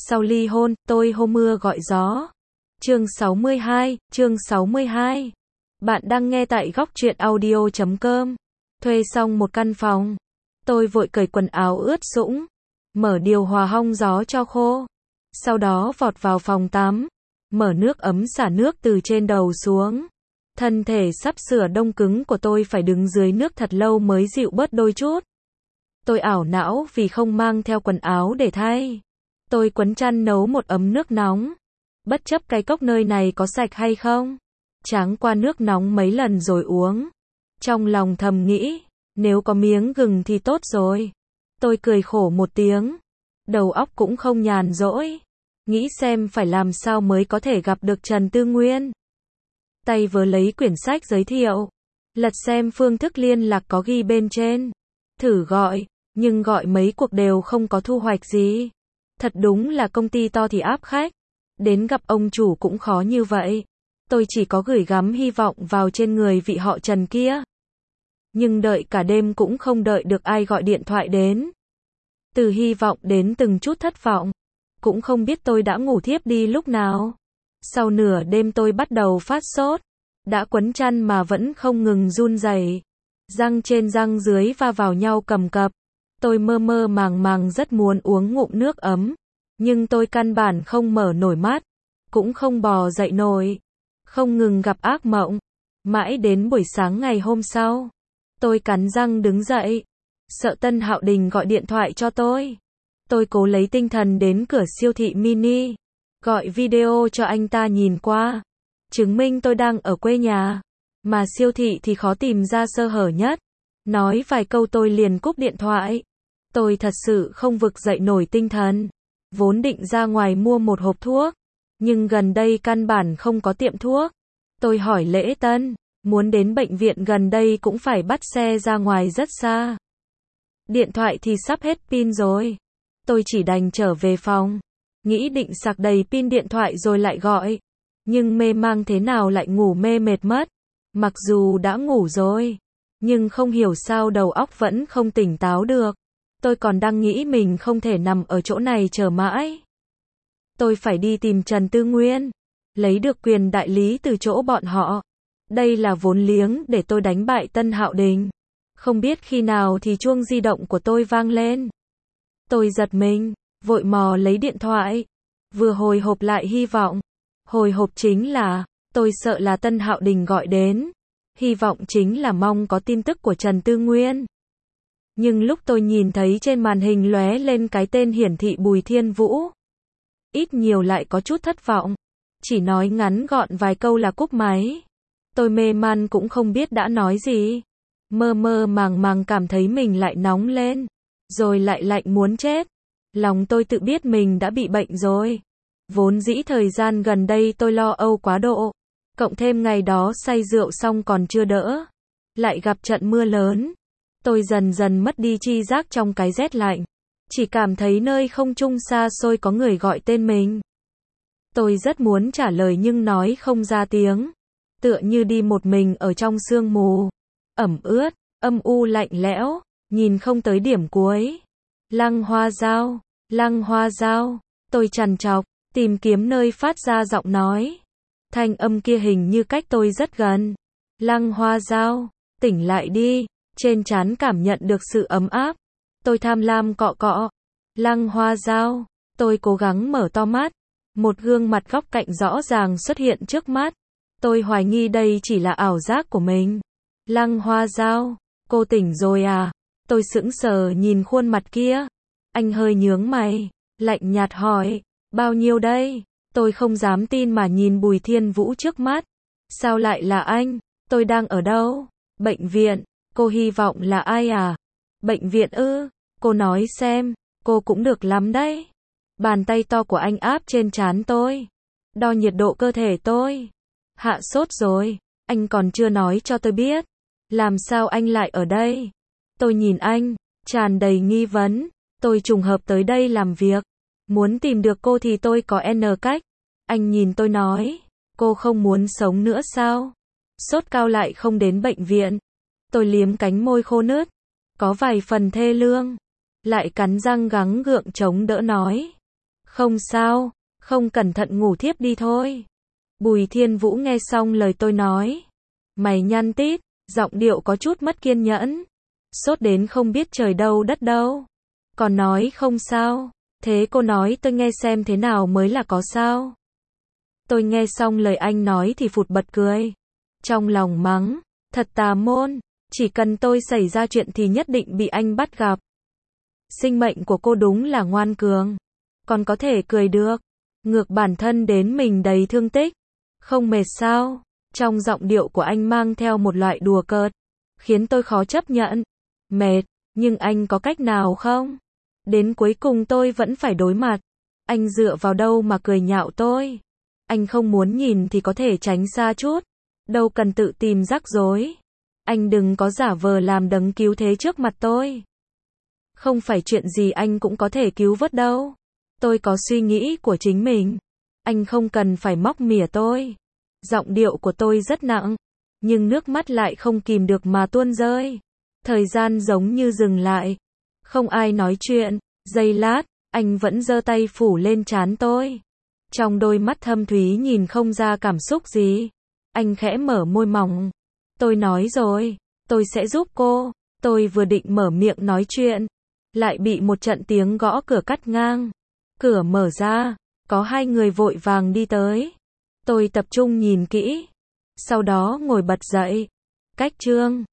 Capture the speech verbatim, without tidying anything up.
Sau ly hôn, tôi hô mưa gọi gió. Chương sáu mươi hai, chương sáu mươi hai. Bạn đang nghe tại góc truyện audio chấm com. Thuê xong một căn phòng. Tôi vội cởi quần áo ướt sũng. Mở điều hòa hong gió cho khô. Sau đó vọt vào phòng tắm. Mở nước ấm xả nước từ trên đầu xuống. Thân thể sắp sửa đông cứng của tôi phải đứng dưới nước thật lâu mới dịu bớt đôi chút. Tôi ảo não vì không mang theo quần áo để thay. Tôi quấn chăn nấu một ấm nước nóng. Bất chấp cái cốc nơi này có sạch hay không. Tráng qua nước nóng mấy lần rồi uống. Trong lòng thầm nghĩ, nếu có miếng gừng thì tốt rồi. Tôi cười khổ một tiếng. Đầu óc cũng không nhàn rỗi. Nghĩ xem phải làm sao mới có thể gặp được Trần Tư Nguyên. Tay vớ lấy quyển sách giới thiệu. Lật xem phương thức liên lạc có ghi bên trên. Thử gọi, nhưng gọi mấy cuộc đều không có thu hoạch gì. Thật đúng là công ty to thì áp khách. Đến gặp ông chủ cũng khó như vậy. Tôi chỉ có gửi gắm hy vọng vào trên người vị họ Trần kia. Nhưng đợi cả đêm cũng không đợi được ai gọi điện thoại đến. Từ hy vọng đến từng chút thất vọng. Cũng không biết tôi đã ngủ thiếp đi lúc nào. Sau nửa đêm tôi bắt đầu phát sốt. Đã quấn chăn mà vẫn không ngừng run rẩy. Răng trên răng dưới va vào nhau cầm cập. Tôi mơ mơ màng màng rất muốn uống ngụm nước ấm. Nhưng tôi căn bản không mở nổi mắt. Cũng không bò dậy nổi. Không ngừng gặp ác mộng. Mãi đến buổi sáng ngày hôm sau. Tôi cắn răng đứng dậy. Sợ Tân Hạo Đình gọi điện thoại cho tôi. Tôi cố lấy tinh thần đến cửa siêu thị mini. Gọi video cho anh ta nhìn qua. Chứng minh tôi đang ở quê nhà. Mà siêu thị thì khó tìm ra sơ hở nhất. Nói vài câu tôi liền cúp điện thoại. Tôi thật sự không vực dậy nổi tinh thần. Vốn định ra ngoài mua một hộp thuốc. Nhưng gần đây căn bản không có tiệm thuốc. Tôi hỏi Lễ Tân. Muốn đến bệnh viện gần đây cũng phải bắt xe ra ngoài rất xa. Điện thoại thì sắp hết pin rồi. Tôi chỉ đành trở về phòng. Nghĩ định sạc đầy pin điện thoại rồi lại gọi. Nhưng mê mang thế nào lại ngủ mê mệt mất. Mặc dù đã ngủ rồi. Nhưng không hiểu sao đầu óc vẫn không tỉnh táo được. Tôi còn đang nghĩ mình không thể nằm ở chỗ này chờ mãi. Tôi phải đi tìm Trần Tư Nguyên. Lấy được quyền đại lý từ chỗ bọn họ. Đây là vốn liếng để tôi đánh bại Tân Hạo Đình. Không biết khi nào thì chuông di động của tôi vang lên. Tôi giật mình, vội mò lấy điện thoại. Vừa hồi hộp lại hy vọng. Hồi hộp chính là, tôi sợ là Tân Hạo Đình gọi đến. Hy vọng chính là mong có tin tức của Trần Tư Nguyên. Nhưng lúc tôi nhìn thấy trên màn hình lóe lên cái tên hiển thị Bùi Thiên Vũ. Ít nhiều lại có chút thất vọng. Chỉ nói ngắn gọn vài câu là cúp máy. Tôi mê man cũng không biết đã nói gì. Mơ mơ màng màng cảm thấy mình lại nóng lên. Rồi lại lạnh muốn chết. Lòng tôi tự biết mình đã bị bệnh rồi. Vốn dĩ thời gian gần đây tôi lo âu quá độ. Cộng thêm ngày đó say rượu xong còn chưa đỡ. Lại gặp trận mưa lớn. Tôi dần dần mất đi tri giác trong cái rét lạnh. Chỉ cảm thấy nơi không trung xa xôi có người gọi tên mình. Tôi rất muốn trả lời nhưng nói không ra tiếng. Tựa như đi một mình ở trong sương mù. Ẩm ướt, âm u lạnh lẽo, nhìn không tới điểm cuối. Lăng Hoa Giao, Lăng Hoa Giao. Tôi trằn trọc, tìm kiếm nơi phát ra giọng nói. Thanh âm kia hình như cách tôi rất gần. Lăng Hoa Giao, tỉnh lại đi. Trên trán cảm nhận được sự ấm áp. Tôi tham lam cọ cọ. Lăng Hoa Giao. Tôi cố gắng mở to mắt. Một gương mặt góc cạnh rõ ràng xuất hiện trước mắt. Tôi hoài nghi đây chỉ là ảo giác của mình. Lăng Hoa Giao, cô tỉnh rồi à? Tôi sững sờ nhìn khuôn mặt kia. Anh hơi nhướng mày, lạnh nhạt hỏi, bao nhiêu đây? Tôi không dám tin mà nhìn Bùi Thiên Vũ trước mắt. Sao lại là anh? Tôi đang ở đâu? Bệnh viện. Cô hy vọng là ai à? Bệnh viện ư? Cô nói xem, cô cũng được lắm đấy. Bàn tay to của anh áp trên trán tôi. Đo nhiệt độ cơ thể tôi. Hạ sốt rồi, anh còn chưa nói cho tôi biết. Làm sao anh lại ở đây? Tôi nhìn anh, tràn đầy nghi vấn. Tôi trùng hợp tới đây làm việc. Muốn tìm được cô thì tôi có N cách. Anh nhìn tôi nói, cô không muốn sống nữa sao? Sốt cao lại không đến bệnh viện. Tôi liếm cánh môi khô nứt. Có vài phần thê lương. Lại cắn răng gắng gượng chống đỡ nói. Không sao, không cẩn thận ngủ thiếp đi thôi. Bùi Thiên Vũ nghe xong lời tôi nói. Mày nhăn tít, giọng điệu có chút mất kiên nhẫn. Sốt đến không biết trời đâu đất đâu. Còn nói không sao. Thế cô nói tôi nghe xem thế nào mới là có sao. Tôi nghe xong lời anh nói thì phụt bật cười. Trong lòng mắng, thật tà môn, chỉ cần tôi xảy ra chuyện thì nhất định bị anh bắt gặp. Sinh mệnh của cô đúng là ngoan cường. Còn có thể cười được. Ngược bản thân đến mình đầy thương tích. Không mệt sao? Trong giọng điệu của anh mang theo một loại đùa cợt, khiến tôi khó chấp nhận. Mệt, nhưng anh có cách nào không? Đến cuối cùng tôi vẫn phải đối mặt. Anh dựa vào đâu mà cười nhạo tôi? Anh không muốn nhìn thì có thể tránh xa chút. Đâu cần tự tìm rắc rối. Anh đừng có giả vờ làm đấng cứu thế trước mặt tôi. Không phải chuyện gì anh cũng có thể cứu vớt đâu. Tôi có suy nghĩ của chính mình. Anh không cần phải móc mỉa tôi. Giọng điệu của tôi rất nặng, nhưng nước mắt lại không kìm được mà tuôn rơi. Thời gian giống như dừng lại. Không ai nói chuyện. Giây lát, anh vẫn giơ tay phủ lên trán tôi. Trong đôi mắt thâm thúy nhìn không ra cảm xúc gì. Anh khẽ mở môi mỏng. Tôi nói rồi, tôi sẽ giúp cô. Tôi vừa định mở miệng nói chuyện, lại bị một trận tiếng gõ cửa cắt ngang. Cửa mở ra, có hai người vội vàng đi tới. Tôi tập trung nhìn kỹ, sau đó ngồi bật dậy. Cách chương